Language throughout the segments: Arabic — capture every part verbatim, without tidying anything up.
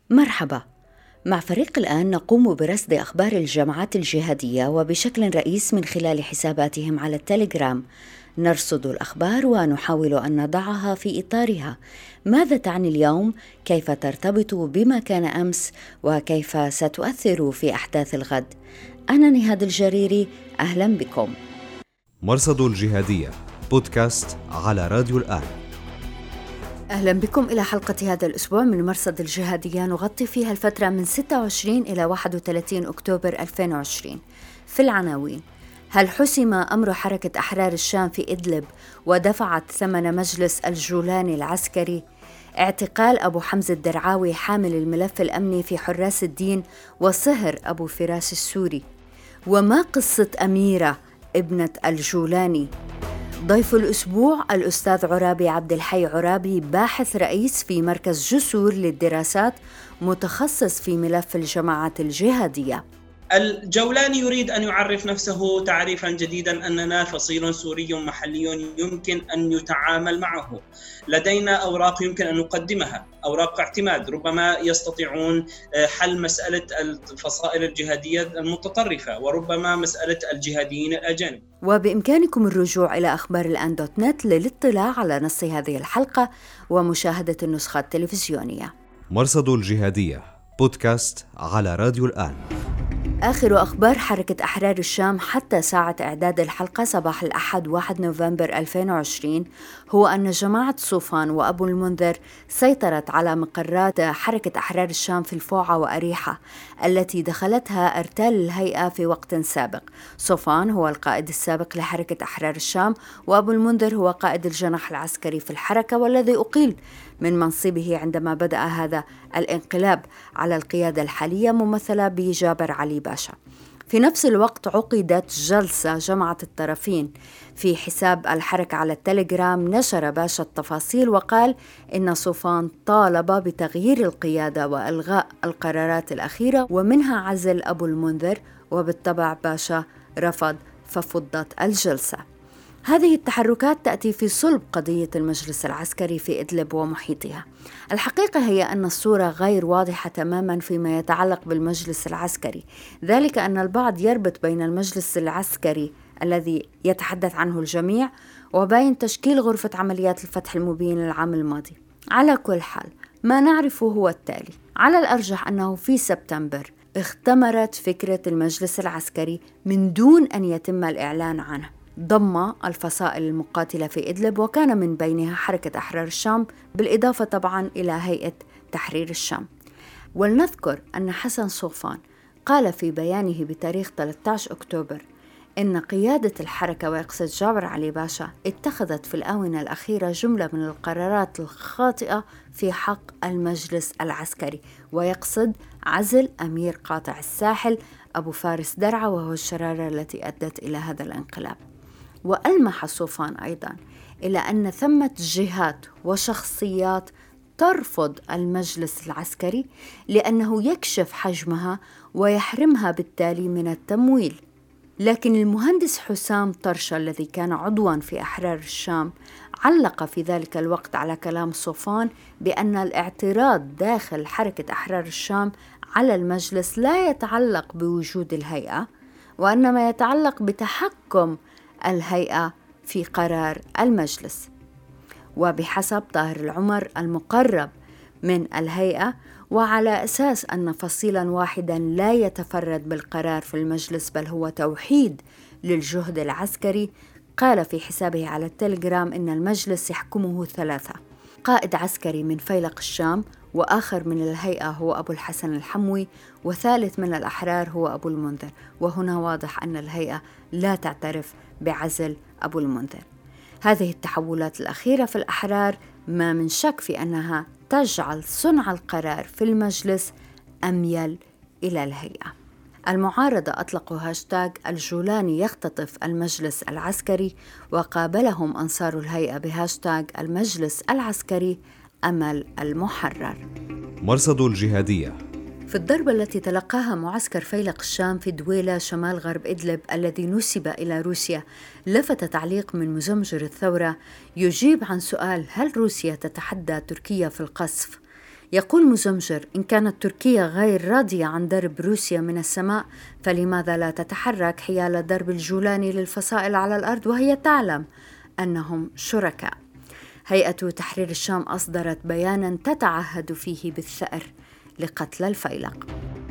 مرحبا. مع فريق الآن نقوم برصد أخبار الجماعات الجهادية وبشكل رئيس من خلال حساباتهم على التليجرام. نرصد الأخبار ونحاول أن نضعها في إطارها. ماذا تعني اليوم؟ كيف ترتبط بما كان أمس؟ وكيف ستؤثر في أحداث الغد؟ أنا نهاد الجريري، أهلا بكم. مرصد الجهادية بودكاست على راديو الآن. أهلا بكم إلى حلقة هذا الأسبوع من مرصد الجهادية، نغطي فيها الفترة من ستة وعشرين إلى واحد وثلاثين أكتوبر ألفين وعشرين. في العناوين: هل حسم أمر حركة أحرار الشام في إدلب ودفعت ثمن مجلس الجولاني العسكري؟ اعتقال أبو حمزة الدرعاوي حامل الملف الأمني في حراس الدين وصهر أبو فراس السوري. وما قصة أميرة ابنة الجولاني؟ ضيف الأسبوع الأستاذ عرابي عبد الحي عرابي، باحث رئيس في مركز جسور للدراسات، متخصص في ملف الجماعات الجهادية. الجولاني يريد أن يعرف نفسه تعريفاً جديداً أننا فصيل سوري محلي يمكن أن يتعامل معه. لدينا أوراق يمكن أن نقدمها، أوراق اعتماد، ربما يستطيعون حل مسألة الفصائل الجهادية المتطرفة وربما مسألة الجهاديين الأجانب. وبإمكانكم الرجوع إلى أخبار الآن دوت نت للاطلاع على نص هذه الحلقة ومشاهدة النسخة التلفزيونية. مرصد الجهادية بودكاست على راديو الآن. آخر أخبار حركة أحرار الشام حتى ساعة إعداد الحلقة صباح الأحد واحد نوفمبر ألفين وعشرين هو أن جماعة صوفان وأبو المنذر سيطرت على مقرات حركة أحرار الشام في الفوعة وأريحة التي دخلتها أرتال الهيئة في وقت سابق. صوفان هو القائد السابق لحركة أحرار الشام، وأبو المنذر هو قائد الجناح العسكري في الحركة والذي أقيل من منصبه عندما بدأ هذا الانقلاب على القيادة الحالية ممثلة بجابر علي باشا. في نفس الوقت عقدت جلسة جمعت الطرفين. في حساب الحركة على التليجرام نشر باشا التفاصيل وقال إن صوفان طالب بتغيير القيادة وإلغاء القرارات الأخيرة ومنها عزل أبو المنذر، وبالطبع باشا رفض ففضت الجلسة. هذه التحركات تأتي في صلب قضية المجلس العسكري في إدلب ومحيطها. الحقيقة هي أن الصورة غير واضحة تماما فيما يتعلق بالمجلس العسكري، ذلك أن البعض يربط بين المجلس العسكري الذي يتحدث عنه الجميع وبين تشكيل غرفة عمليات الفتح المبين العام الماضي. على كل حال، ما نعرفه هو التالي: على الأرجح أنه في سبتمبر اختمرت فكرة المجلس العسكري من دون أن يتم الإعلان عنه، ضم الفصائل المقاتلة في إدلب وكان من بينها حركة أحرار الشام، بالإضافة طبعا إلى هيئة تحرير الشام. ولنذكر أن حسن صوفان قال في بيانه بتاريخ ثلاثة عشر أكتوبر إن قيادة الحركة ويقصد جابر علي باشا اتخذت في الآونة الأخيرة جملة من القرارات الخاطئة في حق المجلس العسكري، ويقصد عزل أمير قاطع الساحل أبو فارس درعا وهو الشرارة التي أدت إلى هذا الانقلاب. وألمح صوفان أيضا إلى أن ثمة جهات وشخصيات ترفض المجلس العسكري لأنه يكشف حجمها ويحرمها بالتالي من التمويل. لكن المهندس حسام طرشة الذي كان عضواً في أحرار الشام علق في ذلك الوقت على كلام صوفان بأن الاعتراض داخل حركة أحرار الشام على المجلس لا يتعلق بوجود الهيئة، وإنما يتعلق بتحكم الهيئة في قرار المجلس. وبحسب طاهر العمر المقرب من الهيئة، وعلى أساس أن فصيلا واحدا لا يتفرد بالقرار في المجلس بل هو توحيد للجهد العسكري، قال في حسابه على التليجرام إن المجلس يحكمه ثلاثة: قائد عسكري من فيلق الشام، وآخر من الهيئة هو أبو الحسن الحموي، وثالث من الأحرار هو أبو المنذر. وهنا واضح أن الهيئة لا تعترف بعزل أبو المنذر. هذه التحولات الأخيرة في الأحرار ما من شك في أنها تجعل صنع القرار في المجلس أميل إلى الهيئة. المعارضة أطلقوا هاشتاغ الجولاني يختطف المجلس العسكري، وقابلهم أنصار الهيئة بهاشتاغ المجلس العسكري أمل المحرر. مرصد الجهادية. في الضربة التي تلقاها معسكر فيلق الشام في دويلة شمال غرب إدلب الذي نسب إلى روسيا، لفت تعليق من مزمجر الثورة يجيب عن سؤال: هل روسيا تتحدى تركيا في القصف؟ يقول مزمجر: إن كانت تركيا غير راضية عن ضرب روسيا من السماء، فلماذا لا تتحرك حيال ضرب الجولاني للفصائل على الأرض وهي تعلم أنهم شركاء؟ هيئة تحرير الشام أصدرت بياناً تتعهد فيه بالثأر لقتل الفيلق.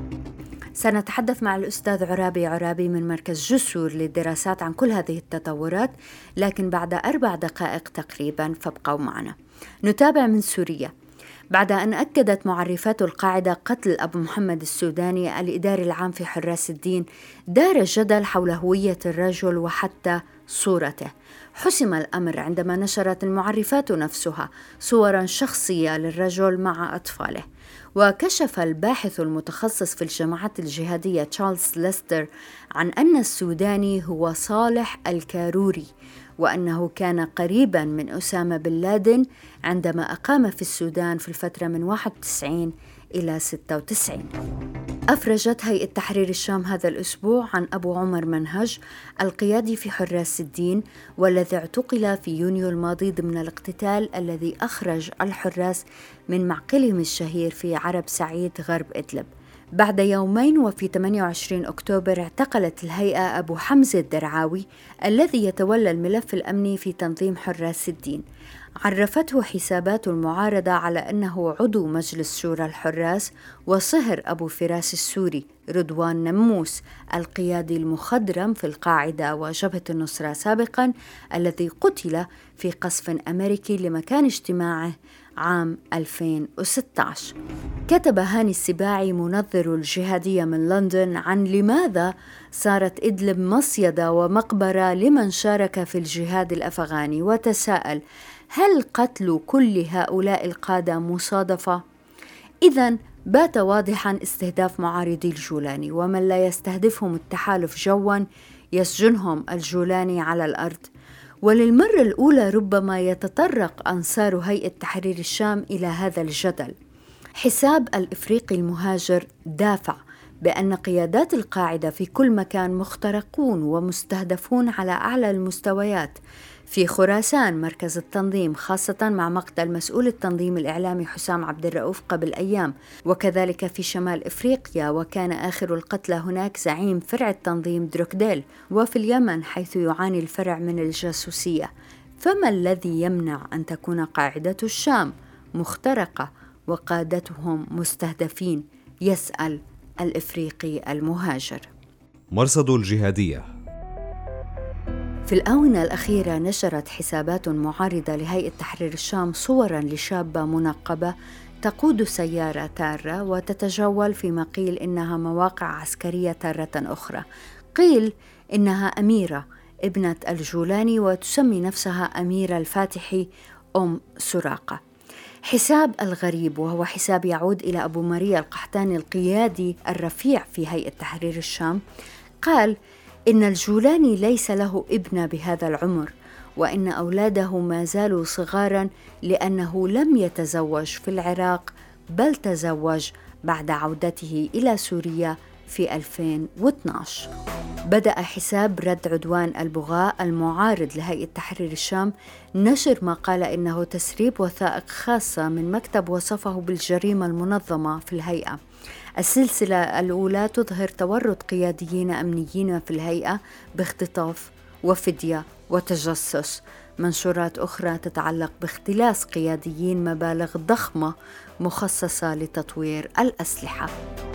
سنتحدث مع الأستاذ عرابي عرابي من مركز جسور للدراسات عن كل هذه التطورات، لكن بعد أربع دقائق تقريباً، فابقوا معنا. نتابع من سوريا. بعد أن أكدت معرفات القاعدة قتل أبو محمد السوداني الإداري العام في حراس الدين، دار جدل حول هوية الرجل وحتى صورته. حسم الأمر عندما نشرت المعرفات نفسها صوراً شخصية للرجل مع أطفاله. وكشف الباحث المتخصص في الجماعات الجهادية تشارلز ليستر عن أن السوداني هو صالح الكاروري، وأنه كان قريباً من أسامة بن لادن عندما أقام في السودان في الفترة من واحد وتسعين إلى ستة وتسعين. أفرجت هيئة تحرير الشام هذا الأسبوع عن أبو عمر منهج القيادي في حراس الدين، والذي اعتقل في يونيو الماضي ضمن الاقتتال الذي أخرج الحراس من معقلهم الشهير في عرب سعيد غرب إدلب. بعد يومين وفي ثمانية وعشرين أكتوبر اعتقلت الهيئة أبو حمزة الدرعاوي الذي يتولى الملف الأمني في تنظيم حراس الدين. عرفته حسابات المعارضة على أنه عضو مجلس شورى الحراس، وصهر أبو فراس السوري رضوان نموس القيادي المخضرم في القاعدة وجبهة النصرة سابقاً، الذي قتل في قصف أمريكي لمكان اجتماعه عام ألفين وستة عشر. كتب هاني السباعي منظر الجهادية من لندن عن لماذا صارت إدلب مصيدة ومقبرة لمن شارك في الجهاد الأفغاني، وتساءل: هل قتل كل هؤلاء القادة مصادفة؟ إذن بات واضحاً استهداف معارضي الجولاني، ومن لا يستهدفهم التحالف جواً يسجنهم الجولاني على الأرض. وللمرة الأولى ربما يتطرق أنصار هيئة تحرير الشام إلى هذا الجدل. حساب الإفريقي المهاجر دافع بأن قيادات القاعدة في كل مكان مخترقون ومستهدفون على أعلى المستويات. في خراسان مركز التنظيم، خاصة مع مقتل مسؤول التنظيم الإعلامي حسام عبد الرؤوف قبل أيام، وكذلك في شمال إفريقيا، وكان آخر القتلى هناك زعيم فرع التنظيم دروكديل، وفي اليمن حيث يعاني الفرع من الجاسوسية. فما الذي يمنع أن تكون قاعدة الشام مخترقة وقادتهم مستهدفين؟ يسأل الإفريقي المهاجر. مرصد الجهادية. في الآونة الأخيرة نشرت حسابات معارضة لهيئة تحرير الشام صوراً لشابة منقبة تقود سيارة تارة وتتجول فيما قيل إنها مواقع عسكرية تارة أخرى. قيل إنها أميرة ابنة الجولاني وتسمي نفسها أميرة الفاتحي أم سراقة. حساب الغريب، وهو حساب يعود إلى أبو ماريا القحطاني القيادي الرفيع في هيئة تحرير الشام، قال إن الجولاني ليس له ابنة بهذا العمر، وإن أولاده ما زالوا صغاراً لأنه لم يتزوج في العراق، بل تزوج بعد عودته إلى سوريا في ألفين واثناشر. بدأ حساب رد عدوان البغاء المعارض لهيئة تحرير الشام نشر ما قال إنه تسريب وثائق خاصة من مكتب وصفه بالجريمة المنظمة في الهيئة. السلسلة الأولى تظهر تورط قياديين أمنيين في الهيئة باختطاف وفدية وتجسس. منشورات أخرى تتعلق باختلاس قياديين مبالغ ضخمة مخصصة لتطوير الأسلحة.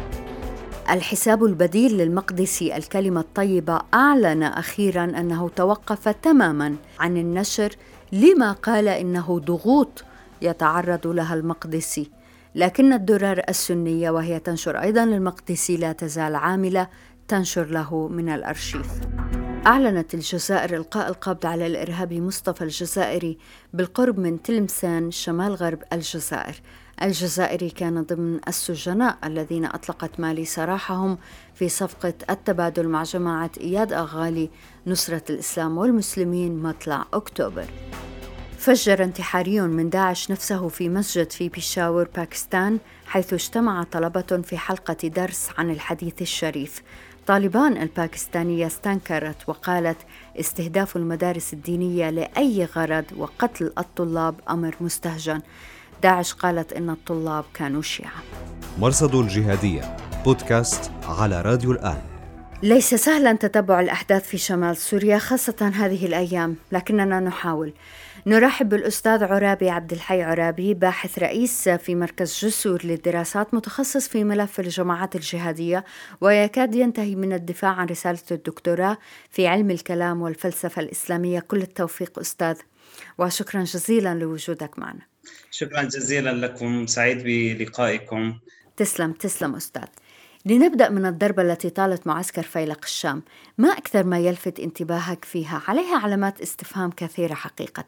الحساب البديل للمقدسي الكلمة الطيبة أعلن أخيراً أنه توقف تماماً عن النشر لما قال إنه ضغوط يتعرض لها المقدسي، لكن الدرر السنية وهي تنشر أيضاً للمقدسي لا تزال عاملة تنشر له من الأرشيف. أعلنت الجزائر إلقاء القبض على الإرهابي مصطفى الجزائري بالقرب من تلمسان شمال غرب الجزائر. الجزائري كان ضمن السجناء الذين أطلقت مالي سراحهم في صفقة التبادل مع جماعة إياد أغالي نصرة الإسلام والمسلمين مطلع أكتوبر. فجر انتحاري من داعش نفسه في مسجد في بيشاور باكستان، حيث اجتمع طلبة في حلقة درس عن الحديث الشريف. طالبان الباكستانية استنكرت وقالت استهداف المدارس الدينية لأي غرض وقتل الطلاب أمر مستهجن. داعش قالت إن الطلاب كانوا شيعة. مرصد الجهادية بودكاست على راديو الآن. ليس سهلا تتبع الأحداث في شمال سوريا خاصة هذه الأيام، لكننا نحاول. نرحب بالأستاذ عرابي عبد الحي عرابي، باحث رئيس في مركز جسور للدراسات، متخصص في ملف الجماعات الجهادية ويكاد ينتهي من الدفاع عن رسالة الدكتوراه في علم الكلام والفلسفة الإسلامية. كل التوفيق أستاذ، وشكرا جزيلا لوجودك معنا. شكرا جزيلا لكم، سعيد بلقائكم. تسلم تسلم أستاذ. لنبدأ من الضربة التي طالت معسكر فيلق الشام، ما أكثر ما يلفت انتباهك فيها؟ عليها علامات استفهام كثيرة حقيقة.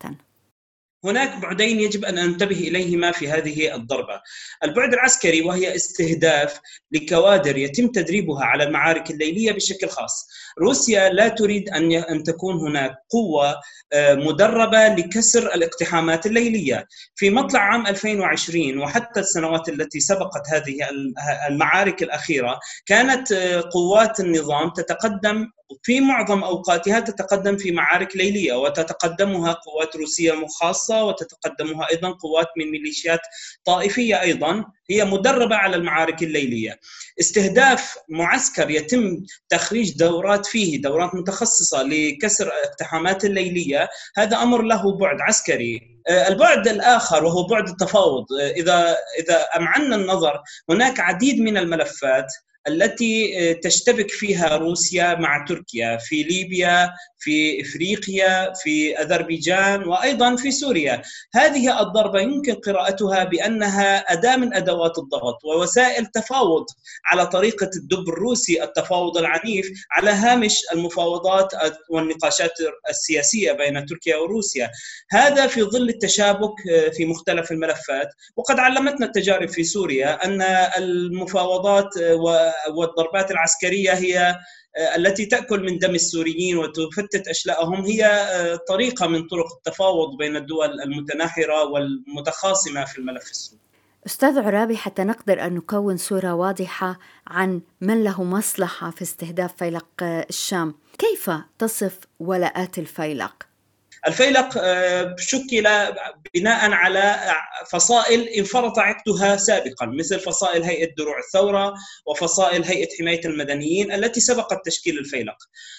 هناك بعدين يجب أن ننتبه إليهما في هذه الضربة. البعد العسكري، وهي استهداف لكوادر يتم تدريبها على المعارك الليلية بشكل خاص. روسيا لا تريد أن تكون هناك قوة مدربة لكسر الاقتحامات الليلية. في مطلع عام ألفين وعشرين وحتى السنوات التي سبقت هذه المعارك الأخيرة، كانت قوات النظام تتقدم في معظم أوقاتها تتقدم في معارك ليلية، وتتقدمها قوات روسية خاصة، وتتقدمها أيضا قوات من ميليشيات طائفية أيضا هي مدربة على المعارك الليلية. استهداف معسكر يتم تخريج دورات فيه، دورات متخصصة لكسر الاقتحامات الليلية، هذا أمر له بعد عسكري. البعد الآخر وهو بعد التفاوض، إذا إذا أمعنا النظر، هناك عديد من الملفات التي تشتبك فيها روسيا مع تركيا، في ليبيا، في إفريقيا، في أذربيجان، وأيضا في سوريا. هذه الضربة يمكن قراءتها بأنها أداة من أدوات الضغط ووسائل تفاوض على طريقة الدب الروسي، التفاوض العنيف على هامش المفاوضات والنقاشات السياسية بين تركيا وروسيا. هذا في ظل التشابك في مختلف الملفات. وقد علمتنا التجارب في سوريا أن المفاوضات والضربات العسكرية هي التي تأكل من دم السوريين وتفتت أشلاءهم، هي طريقة من طرق التفاوض بين الدول المتناحرة والمتخاصمة في الملف السوري. أستاذ عرابي، حتى نقدر أن نكون صورة واضحة عن من له مصلحة في استهداف فيلق الشام، كيف تصف ولاءات الفيلق؟ الفيلق شكل بناء على فصائل انفرط عقدها سابقا، مثل فصائل هيئة دروع الثورة وفصائل هيئة حماية المدنيين التي سبقت تشكيل الفيلق.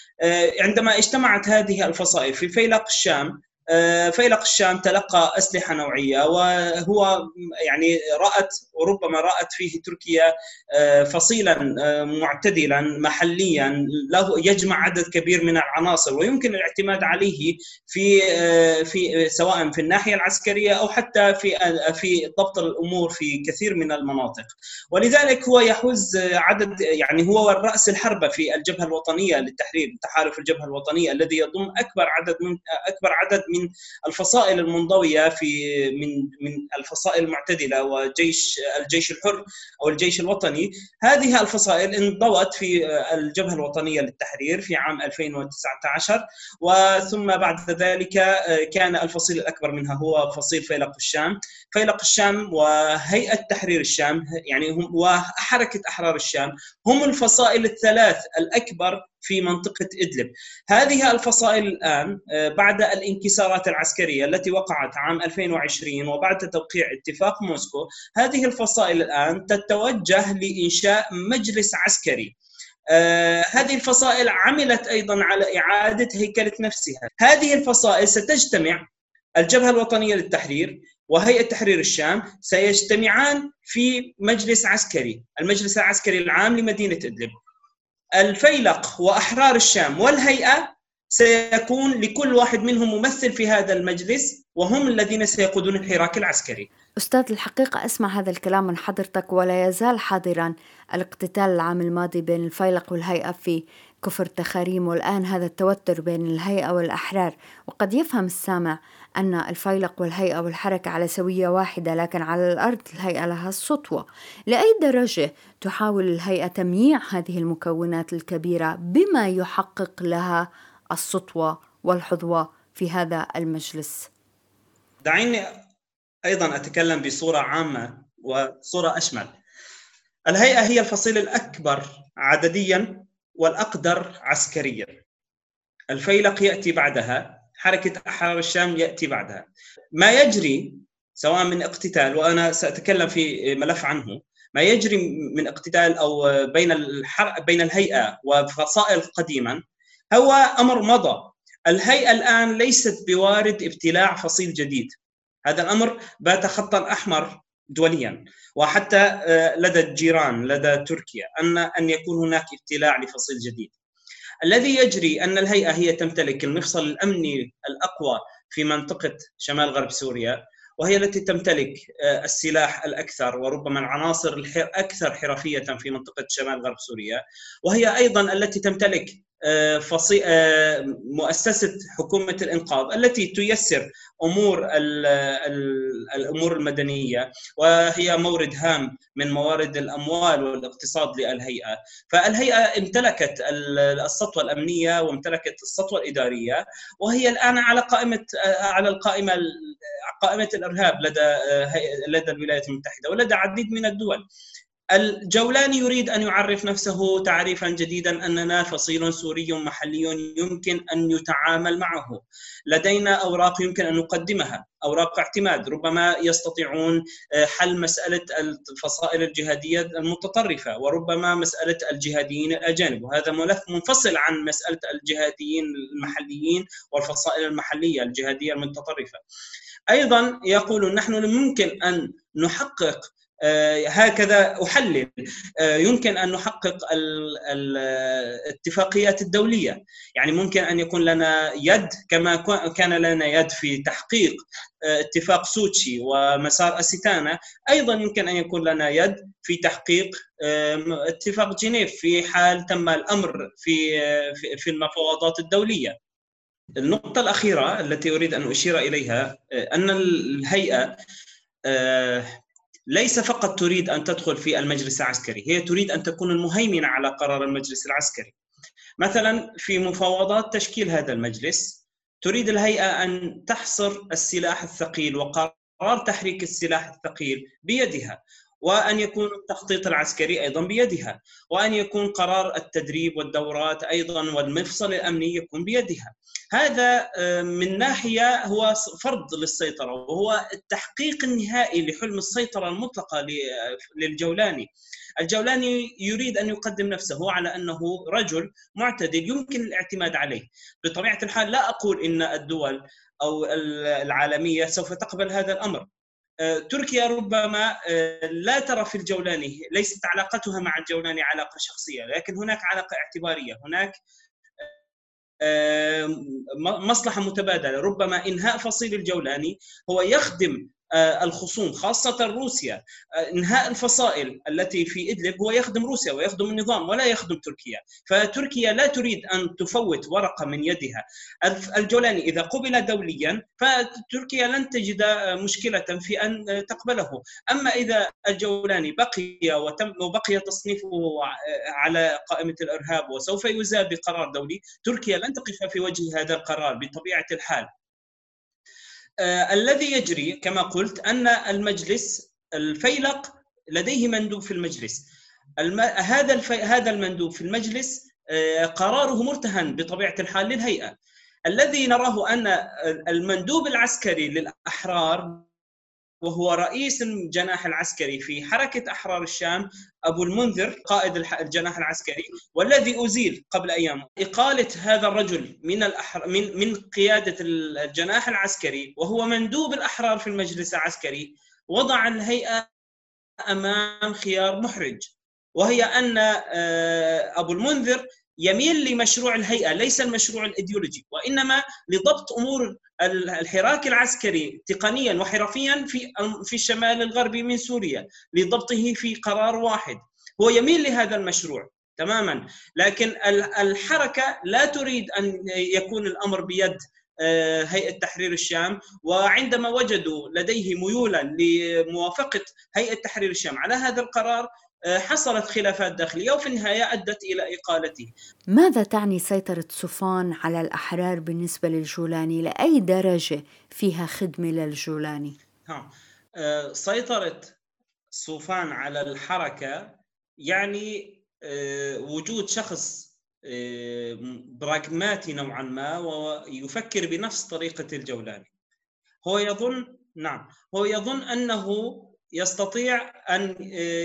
عندما اجتمعت هذه الفصائل في فيلق الشام، فيلق الشام تلقى أسلحة نوعية، وهو يعني رأت وربما رأت فيه تركيا فصيلا معتدلا محليا له يجمع عدد كبير من العناصر، ويمكن الاعتماد عليه في في سواء في الناحية العسكرية أو حتى في في ضبط الأمور في كثير من المناطق. ولذلك هو يحوز عدد، يعني هو رأس الحربة في الجبهة الوطنية للتحرير، تحالف الجبهة الوطنية الذي يضم أكبر عدد من أكبر عدد من الفصائل المنضوية في من من الفصائل المعتدلة وجيش الجيش الحر أو الجيش الوطني. هذه الفصائل انضوت في الجبهة الوطنية للتحرير في عام ألفين وتسعة عشر، وثم بعد ذلك كان الفصيل الأكبر منها هو فصيل فيلق الشام. فيلق الشام وهيئة تحرير الشام يعني هم وحركة أحرار الشام هم الفصائل الثلاث الأكبر في منطقة إدلب. هذه الفصائل الآن بعد الانكسارات العسكرية التي وقعت عام ألفين وعشرين وبعد توقيع اتفاق موسكو، هذه الفصائل الآن تتوجه لإنشاء مجلس عسكري. آه هذه الفصائل عملت أيضا على إعادة هيكلة نفسها. هذه الفصائل ستجتمع، الجبهة الوطنية للتحرير وهيئة تحرير الشام سيجتمعان في مجلس عسكري، المجلس العسكري العام لمدينة إدلب. الفيلق وأحرار الشام والهيئة سيكون لكل واحد منهم ممثل في هذا المجلس، وهم الذين سيقودون الحراك العسكري. أستاذ، الحقيقة أسمع هذا الكلام من حضرتك ولا يزال حاضرا الاقتتال العام الماضي بين الفيلق والهيئة في كفر تخاريم، والآن هذا التوتر بين الهيئة والأحرار. وقد يفهم السامع أن الفيلق والهيئة والحركة على سوية واحدة، لكن على الأرض الهيئة لها السطوة. لأي درجة تحاول الهيئة تمييع هذه المكونات الكبيرة بما يحقق لها السطوة والحظوة في هذا المجلس؟ دعيني أيضا أتكلم بصورة عامة وصورة أشمل. الهيئة هي الفصيل الأكبر عدديا والأقدر عسكريا. الفيلق يأتي بعدها، حركة أحرار الشام يأتي بعدها. ما يجري سواء من اقتتال، وأنا سأتكلم في ملف عنه، ما يجري من اقتتال أو بين الحر... بين الهيئة وفصائل قديما هو أمر مضى. الهيئة الآن ليست بوارد ابتلاع فصيل جديد، هذا الأمر بات خطا أحمر دوليا، وحتى لدى الجيران لدى تركيا أن أن يكون هناك ابتلاع لفصيل جديد. الذي يجري أن الهيئة هي تمتلك المفصل الأمني الأقوى في منطقة شمال غرب سوريا، وهي التي تمتلك السلاح الأكثر وربما العناصر الأكثر حرفية في منطقة شمال غرب سوريا، وهي أيضا التي تمتلك مؤسسة حكومة الإنقاذ التي تيسر أمور الأمور المدنية، وهي مورد هام من موارد الأموال والاقتصاد للهيئة. فالهيئة امتلكت السطوة الأمنية وامتلكت السطوة الإدارية، وهي الآن على قائمة على القائمة قائمة الإرهاب لدى لدى الولايات المتحدة ولدى عديد من الدول. الجولاني يريد أن يعرف نفسه تعريفا جديدا أننا فصيل سوري محلي يمكن أن يتعامل معه، لدينا أوراق يمكن أن نقدمها، أوراق اعتماد، ربما يستطيعون حل مسألة الفصائل الجهادية المتطرفة وربما مسألة الجهاديين الأجانب، وهذا ملف منفصل عن مسألة الجهاديين المحليين والفصائل المحلية الجهادية المتطرفة. أيضا يقولون نحن ممكن أن نحقق هكذا أحلل يمكن أن نحقق الاتفاقيات الدولية، يعني ممكن أن يكون لنا يد كما كان لنا يد في تحقيق اتفاق سوتشي ومسار أستانا، أيضا يمكن أن يكون لنا يد في تحقيق اتفاق جنيف في حال تم الأمر في في المفاوضات الدولية. النقطة الأخيرة التي أريد أن أشير إليها أن الهيئة ليس فقط تريد أن تدخل في المجلس العسكري، هي تريد أن تكون المهيمنة على قرار المجلس العسكري. مثلا في مفاوضات تشكيل هذا المجلس تريد الهيئة أن تحصر السلاح الثقيل وقرار تحريك السلاح الثقيل بيدها، وأن يكون التخطيط العسكري أيضا بيدها، وأن يكون قرار التدريب والدورات أيضا والمفصل الأمني يكون بيدها. هذا من ناحية هو فرض للسيطرة، وهو التحقيق النهائي لحلم السيطرة المطلقة للجولاني. الجولاني يريد أن يقدم نفسه على أنه رجل معتدل يمكن الاعتماد عليه. بطبيعة الحال لا أقول إن الدول أو العالمية سوف تقبل هذا الأمر. تركيا ربما لا ترى في الجولاني، ليست علاقتها مع الجولاني علاقة شخصية، لكن هناك علاقة اعتبارية، هناك مصلحة متبادلة. ربما إنهاء فصيل الجولاني هو يخدم الخصوم خاصة روسيا، إنهاء الفصائل التي في إدلب هو يخدم روسيا ويخدم النظام ولا يخدم تركيا، فتركيا لا تريد أن تفوت ورقة من يدها. الجولاني إذا قبل دوليا فتركيا لن تجد مشكلة في أن تقبله، أما إذا الجولاني بقي وتم وبقي تصنيفه على قائمة الإرهاب وسوف يزال بقرار دولي، تركيا لن تقف في وجه هذا القرار بطبيعة الحال. آه الذي يجري كما قلت أن المجلس الفيلق لديه مندوب في المجلس، الم... هذا الف... هذا المندوب في المجلس آه قراره مرتهن بطبيعة الحال للهيئة. الذي نراه أن المندوب العسكري للأحرار وهو رئيس الجناح العسكري في حركة أحرار الشام أبو المنذر قائد الجناح العسكري، والذي أزيل قبل أيام، إقالة هذا الرجل من الأحر... من من قيادة الجناح العسكري وهو مندوب الأحرار في المجلس العسكري، وضع الهيئة أمام خيار محرج، وهي أن أبو المنذر يميل لمشروع الهيئة ليس المشروع الإيديولوجي، وإنما لضبط أمور الحراك العسكري تقنيا وحرفيا في في الشمال الغربي من سوريا، لضبطه في قرار واحد. هو يميل لهذا المشروع تماما، لكن الحركة لا تريد أن يكون الأمر بيد هيئة تحرير الشام، وعندما وجدوا لديه ميولا لموافقة هيئة تحرير الشام على هذا القرار حصلت خلافات داخلية وفي النهاية أدت إلى إقالته. ماذا تعني سيطرة صوفان على الأحرار بالنسبة للجولاني؟ لأي درجة فيها خدمة للجولاني؟ ها. سيطرة صوفان على الحركة يعني وجود شخص براغماتي نوعا ما ويفكر بنفس طريقة الجولاني. هو يظن نعم، هو يظن أنه يستطيع أن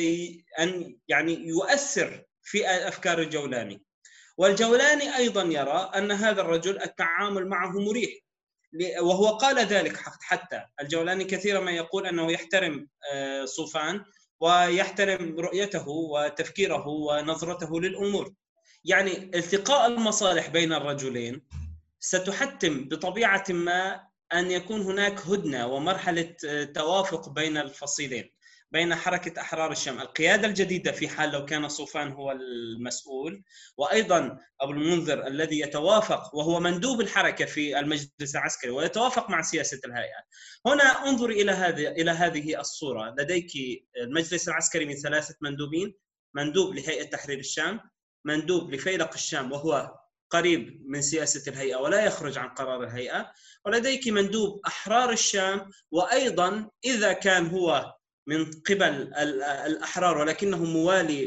أن يعني يؤثر في أفكار الجولاني، والجولاني أيضا يرى أن هذا الرجل التعامل معه مريح، وهو قال ذلك حتى الجولاني كثيرا ما يقول أنه يحترم صوفان ويحترم رؤيته وتفكيره ونظرته للأمور. يعني التقاء المصالح بين الرجلين ستحتم بطبيعة ما أن يكون هناك هدنة ومرحلة توافق بين الفصيلين، بين حركة أحرار الشام القيادة الجديدة في حال لو كان صوفان هو المسؤول، وأيضا أبو المنذر الذي يتوافق وهو مندوب الحركة في المجلس العسكري ويتوافق مع سياسة الهيئة. هنا انظر إلى هذه إلى هذه الصورة. لديك المجلس العسكري من ثلاثة مندوبين: مندوب لهيئة تحرير الشام، مندوب لفيلق الشام وهو قريب من سياسة الهيئة ولا يخرج عن قرار الهيئة، ولديك مندوب أحرار الشام، وأيضا إذا كان هو من قبل الأحرار ولكنه موالي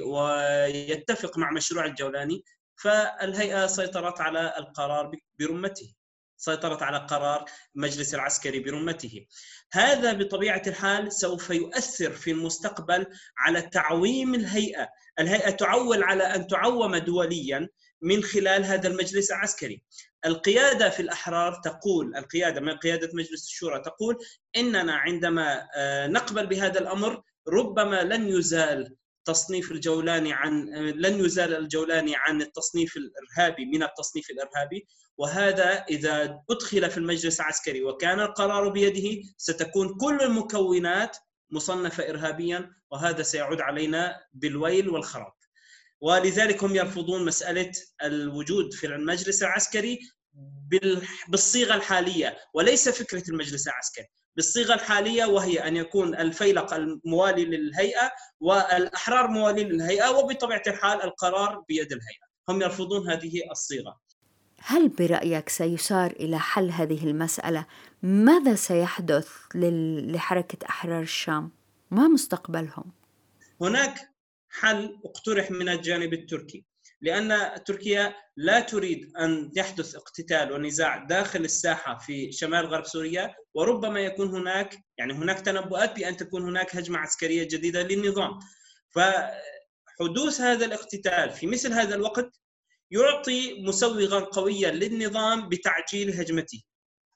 ويتفق مع مشروع الجولاني، فالهيئة سيطرت على القرار برمته، سيطرت على قرار مجلس العسكري برمته. هذا بطبيعة الحال سوف يؤثر في المستقبل على تعويم الهيئة. الهيئة تعول على أن تعوم دوليا من خلال هذا المجلس العسكري. القيادة في الأحرار تقول، القيادة من قيادة مجلس الشورى تقول إننا عندما نقبل بهذا الأمر ربما لن يزال تصنيف الجولاني عن لن يزال الجولاني عن التصنيف الإرهابي من التصنيف الإرهابي، وهذا إذا أدخل في المجلس العسكري وكان القرار بيده ستكون كل المكونات مصنفة إرهابيا، وهذا سيعود علينا بالويل والخراب. ولذلك هم يرفضون مسألة الوجود في المجلس العسكري بالصيغة الحالية، وليس فكرة المجلس العسكري بالصيغة الحالية، وهي أن يكون الفيلق الموالي للهيئة والأحرار موالي للهيئة، وبطبيعة الحال القرار بيد الهيئة. هم يرفضون هذه الصيغة. هل برأيك سيسار إلى حل هذه المسألة؟ ماذا سيحدث لحركة أحرار الشام؟ ما مستقبلهم؟ هناك حل اقترح من الجانب التركي، لأن تركيا لا تريد أن يحدث اقتتال ونزاع داخل الساحة في شمال غرب سوريا، وربما يكون هناك يعني هناك تنبؤات بأن تكون هناك هجمة عسكرية جديدة للنظام. فحدوث هذا الاقتتال في مثل هذا الوقت يعطي مسوغا قويا للنظام بتعجيل هجمته.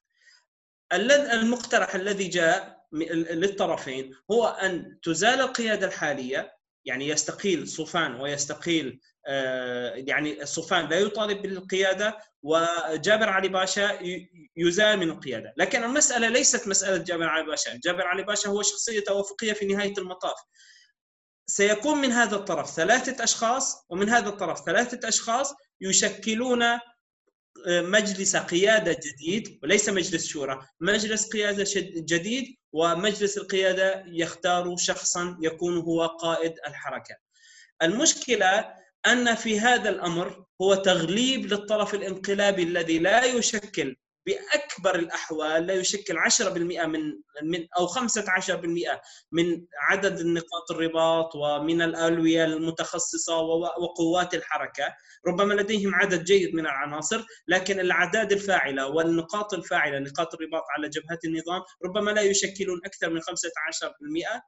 المقترح الذي جاء للطرفين هو أن تزال القيادة الحالية، يعني يستقيل صوفان ويستقيل يعني صوفان لا يطالب بالقيادة، وجابر علي باشا يزامن القيادة. لكن المسألة ليست مسألة جابر علي باشا. جابر علي باشا هو شخصية توافقية في نهاية المطاف. سيكون من هذا الطرف ثلاثة أشخاص ومن هذا الطرف ثلاثة أشخاص يشكلون مجلس قيادة جديد، وليس مجلس شورى، مجلس قيادة جديد، ومجلس القيادة يختار شخصا يكون هو قائد الحركة. المشكلة أن في هذا الأمر هو تغليب للطرف الانقلابي الذي لا يشكل بأكبر الأحوال لا يشكل عشرة بالمئة من من أو خمسة عشر بالمئة من عدد النقاط الرباط ومن الألوية المتخصصة وقوات الحركة. ربما لديهم عدد جيد من العناصر، لكن الأعداد الفاعلة والنقاط الفاعلة نقاط الرباط على جبهات النظام ربما لا يشكلون أكثر من خمسة عشر بالمئة،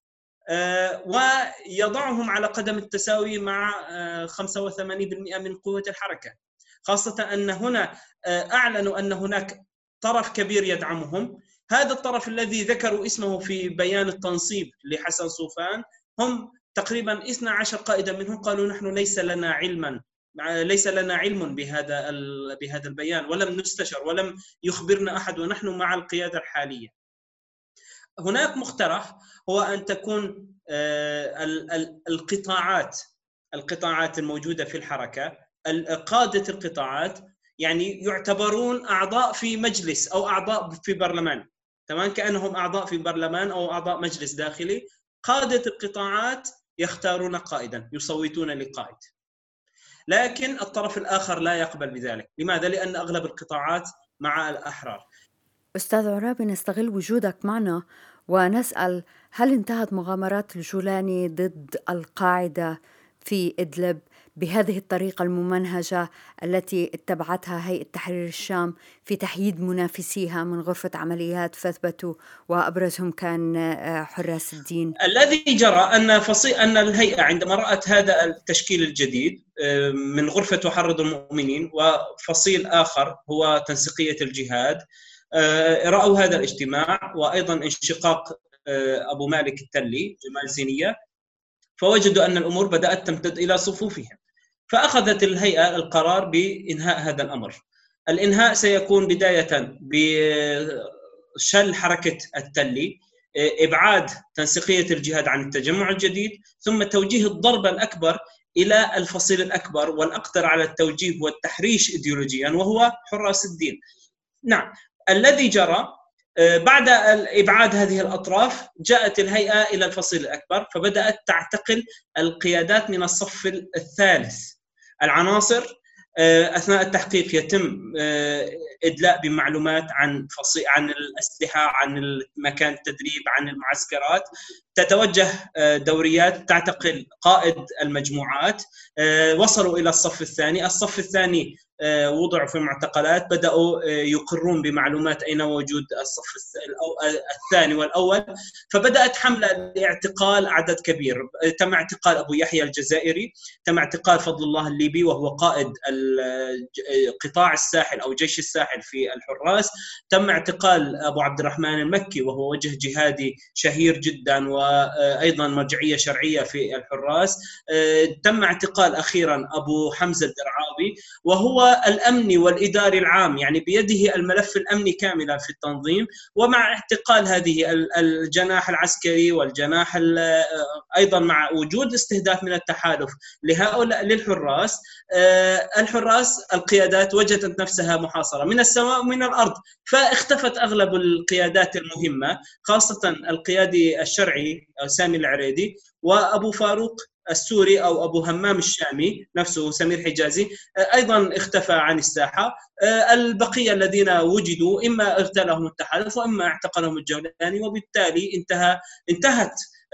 ويضعهم على قدم التساوي مع خمسة وثمانين بالمئة من قوة الحركة، خاصة أن هنا أعلنوا أن هناك طرف كبير يدعمهم. هذا الطرف الذي ذكروا اسمه في بيان التنصيب لحسن صوفان هم تقريبا اثنا عشر قائدا منهم قالوا نحن ليس لنا علما ليس لنا علم بهذا بهذا البيان، ولم نستشر ولم يخبرنا أحد ونحن مع القيادة الحالية. هناك مقترح هو أن تكون القطاعات القطاعات الموجودة في الحركة، قادة القطاعات يعني يعتبرون أعضاء في مجلس أو أعضاء في برلمان، تمام، كأنهم أعضاء في برلمان أو أعضاء مجلس داخلي. قادة القطاعات يختارون قائدا، يصوتون لقائد، لكن الطرف الآخر لا يقبل بذلك. لماذا؟ لأن أغلب القطاعات مع الأحرار. أستاذ عرابي، نستغل وجودك معنا ونسأل: هل انتهت مغامرات الجولاني ضد القاعدة في إدلب بهذه الطريقة الممنهجة التي اتبعتها هيئة تحرير الشام في تحييد منافسيها من غرفة عمليات فثبتوا، وأبرزهم كان حراس الدين. الذي جرى أن فصيل أن الهيئة عندما رأت هذا التشكيل الجديد من غرفة تحرض المؤمنين وفصيل آخر هو تنسيقية الجهاد، رأوا هذا الاجتماع وأيضا انشقاق أبو مالك التلي جمال زينية، فوجدوا أن الأمور بدأت تمتد إلى صفوفهم، فأخذت الهيئة القرار بإنهاء هذا الأمر. الإنهاء سيكون بداية بشل حركة التلي، إبعاد تنسيقية الجهاد عن التجمع الجديد، ثم توجيه الضربة الأكبر إلى الفصيل الأكبر والأقدر على التوجيه والتحريش إيديولوجيا وهو حراس الدين. نعم، الذي جرى بعد إبعاد هذه الأطراف جاءت الهيئة إلى الفصيل الأكبر، فبدأت تعتقل القيادات من الصف الثالث. العناصر أثناء التحقيق يتم إدلاء بمعلومات عن فصيل عن الأسلحة، عن مكان التدريب، عن المعسكرات. تتوجه دوريات تعتقل قائد المجموعات. وصلوا إلى الصف الثاني. الصف الثاني وضعوا في معتقلات، بدأوا يقرون بمعلومات أين وجود الصف الثاني والأول، فبدأت حملة لاعتقال عدد كبير. تم اعتقال أبو يحيى الجزائري، تم اعتقال فضل الله الليبي وهو قائد قطاع الساحل أو جيش الساحل في الحراس، تم اعتقال أبو عبد الرحمن المكي وهو وجه جهادي شهير جدا وأيضا مرجعية شرعية في الحراس، تم اعتقال أخيرا أبو حمزة الدرعاوي وهو الأمني والإداري العام، يعني بيده الملف الأمني كاملا في التنظيم. ومع اعتقال هذه الجناح العسكري والجناح أيضا مع وجود استهداف من التحالف لهؤلاء للحراس، الحراس القيادات وجدت نفسها محاصرة من السماء ومن الأرض، فاختفت أغلب القيادات المهمة، خاصة القيادي الشرعي سامي العريدي وأبو فاروق السوري أو أبو همام الشامي نفسه سمير حجازي أيضا اختفى عن الساحة. البقية الذين وجدوا إما اغتالهم التحالف وإما اعتقلهم الجولاني، وبالتالي انتهى انتهت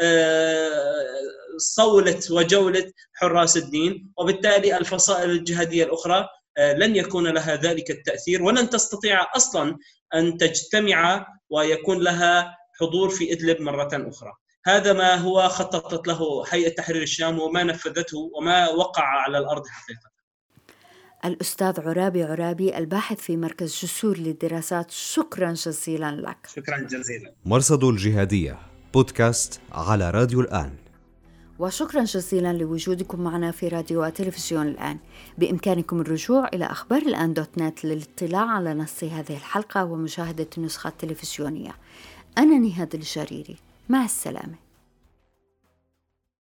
صولة وجولة حراس الدين، وبالتالي الفصائل الجهادية الأخرى لن يكون لها ذلك التأثير ولن تستطيع أصلا أن تجتمع ويكون لها حضور في إدلب مرة أخرى. هذا ما هو خططت له هيئة تحرير الشام وما نفذته وما وقع على الأرض حقيقة. الأستاذ عرابي عرابي الباحث في مركز جسور للدراسات، شكرا جزيلا لك. شكرا جزيلا. مرصد الجهادية بودكاست على راديو الآن. وشكرا جزيلا لوجودكم معنا في راديو وتلفزيون الآن. بإمكانكم الرجوع إلى أخبار الآن دوت نت للاطلاع على نص هذه الحلقة ومشاهدة النسخة التلفزيونية. أنا نهاد الجريري، مع السلامة.